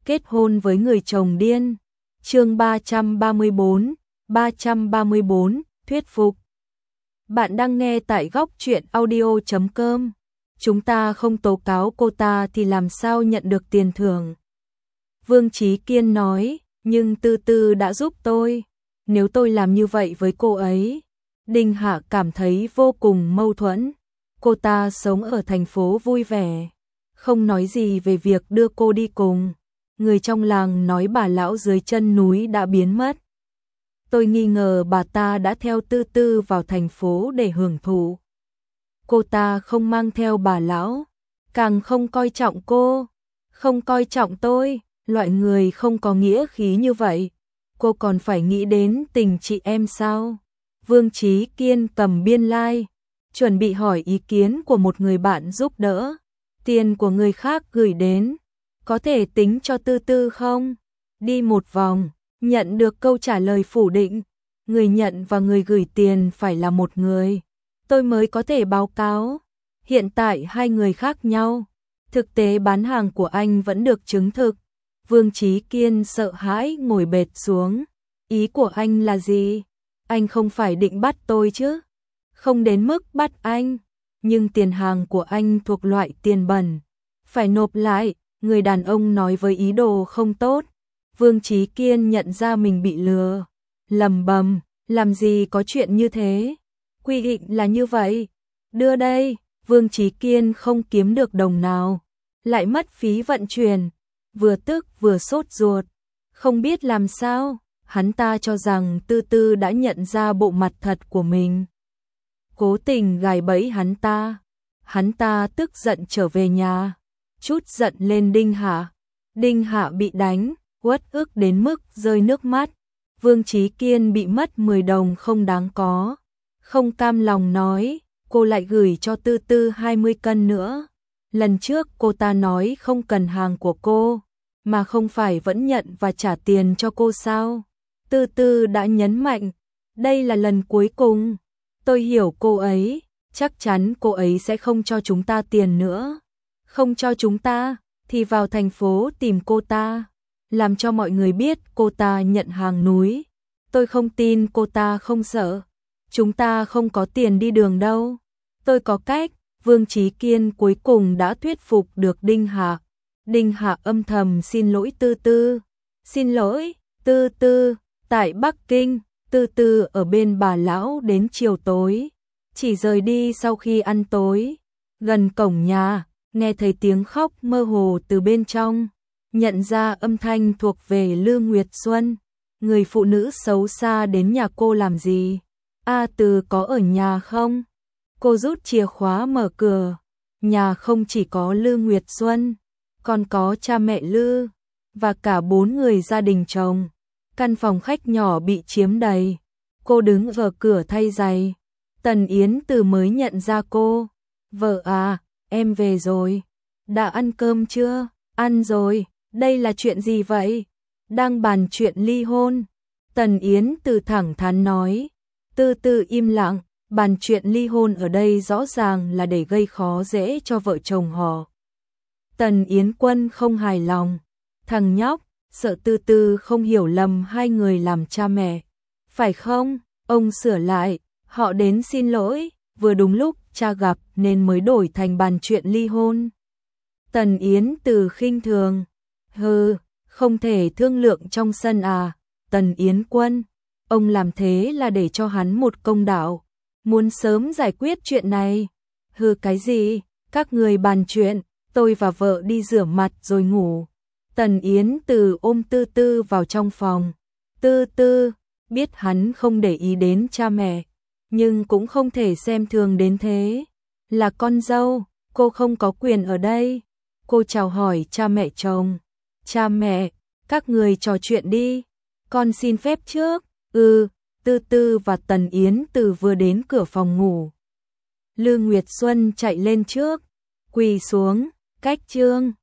kết hôn với người chồng điên. Chương 334, thuyết phục. Bạn đang nghe tại góc truyện audio.com. Chúng ta không tố cáo cô ta thì làm sao nhận được tiền thưởng? Vương Chí Kiên nói, nhưng Tư Tư đã giúp tôi. Nếu tôi làm như vậy với cô ấy, Đinh Hạ cảm thấy vô cùng mâu thuẫn. Cô ta sống ở thành phố vui vẻ, không nói gì về việc đưa cô đi cùng. Người trong làng nói bà lão dưới chân núi đã biến mất. Tôi nghi ngờ bà ta đã theo Tư Tư vào thành phố để hưởng thụ. Cô ta không mang theo bà lão, càng không coi trọng cô, không coi trọng tôi, loại người không có nghĩa khí như vậy. Cô còn phải nghĩ đến tình chị em sao? Vương Chí Kiên cầm biên lai, chuẩn bị hỏi ý kiến của một người bạn giúp đỡ. Tiền của người khác gửi đến, có thể tính cho Tư Tư không? Đi một vòng, nhận được câu trả lời phủ định. Người nhận và người gửi tiền phải là một người. Tôi mới có thể báo cáo. Hiện tại hai người khác nhau. Thực tế bán hàng của anh vẫn được chứng thực. Vương Chí Kiên sợ hãi ngồi bệt xuống. Ý của anh là gì? Anh không phải định bắt tôi chứ? Không đến mức bắt anh. Nhưng tiền hàng của anh thuộc loại tiền bẩn. Phải nộp lại. Người đàn ông nói với ý đồ không tốt. Vương Chí Kiên nhận ra mình bị lừa. Lầm bầm, làm gì có chuyện như thế? Quy định là như vậy. Đưa đây, Vương Chí Kiên không kiếm được đồng nào. Lại mất phí vận chuyển. Vừa tức vừa sốt ruột. Không biết làm sao, hắn ta cho rằng Tư Tư đã nhận ra bộ mặt thật của mình. Cố tình gài bẫy hắn ta. Hắn ta tức giận trở về nhà. Chút giận lên Đinh Hạ. Đinh Hạ bị đánh, uất ức đến mức rơi nước mắt. Vương Chí Kiên bị mất 10 đồng không đáng có. Không cam lòng nói, cô lại gửi cho Tư Tư 20 cân nữa. Lần trước cô ta nói không cần hàng của cô, mà không phải vẫn nhận và trả tiền cho cô sao? Tư Tư đã nhấn mạnh, đây là lần cuối cùng. Tôi hiểu cô ấy, chắc chắn cô ấy sẽ không cho chúng ta tiền nữa. Không cho chúng ta, thì vào thành phố tìm cô ta. Làm cho mọi người biết cô ta nhận hàng núi. Tôi không tin cô ta không sợ. Chúng ta không có tiền đi đường đâu. Tôi có cách. Vương Chí Kiên cuối cùng đã thuyết phục được Đinh Hạ. Đinh Hạ âm thầm xin lỗi Tư Tư. Xin lỗi, Tư Tư. Tại Bắc Kinh, Tư Tư ở bên bà lão đến chiều tối. Chỉ rời đi sau khi ăn tối. Gần cổng nhà, nghe thấy tiếng khóc mơ hồ từ bên trong. Nhận ra âm thanh thuộc về Lương Nguyệt Xuân. Người phụ nữ xấu xa đến nhà cô làm gì? A Từ có ở nhà không? Cô rút chìa khóa mở cửa. Nhà không chỉ có Lương Nguyệt Xuân, còn có cha mẹ Lư và cả 4 người gia đình chồng. Căn phòng khách nhỏ bị chiếm đầy. Cô đứng ở cửa thay giày. Tần Yến Từ mới nhận ra cô. Vợ à, em về rồi. Đã ăn cơm chưa? Ăn rồi. Đây là chuyện gì vậy? Đang bàn chuyện ly hôn. Tần Yến Từ thẳng thắn nói. Tư Tư im lặng. Bàn chuyện ly hôn ở đây rõ ràng là để gây khó dễ cho vợ chồng họ. Tần Yến Quân không hài lòng. Thằng nhóc, sợ Tư Tư không hiểu lầm hai người làm cha mẹ. Phải không? Ông sửa lại. Họ đến xin lỗi. Vừa đúng lúc cha gặp nên mới đổi thành bàn chuyện ly hôn. Tần Yến Từ khinh thường. Hừ, không thể thương lượng trong sân à? Tần Yến Quân, ông làm thế là để cho hắn một công đạo. Muốn sớm giải quyết chuyện này. Hừ cái gì? Các người bàn chuyện, tôi và vợ đi rửa mặt rồi ngủ. Tần Yến Từ ôm Tư Tư vào trong phòng. Tư Tư, biết hắn không để ý đến cha mẹ, nhưng cũng không thể xem thường đến thế. Là con dâu, cô không có quyền ở đây. Cô chào hỏi cha mẹ chồng. Cha mẹ, các người trò chuyện đi. Con xin phép trước. Tư Tư và Tần Yến Từ vừa đến cửa phòng ngủ. Lương Nguyệt Xuân chạy lên trước, quỳ xuống, cách trương.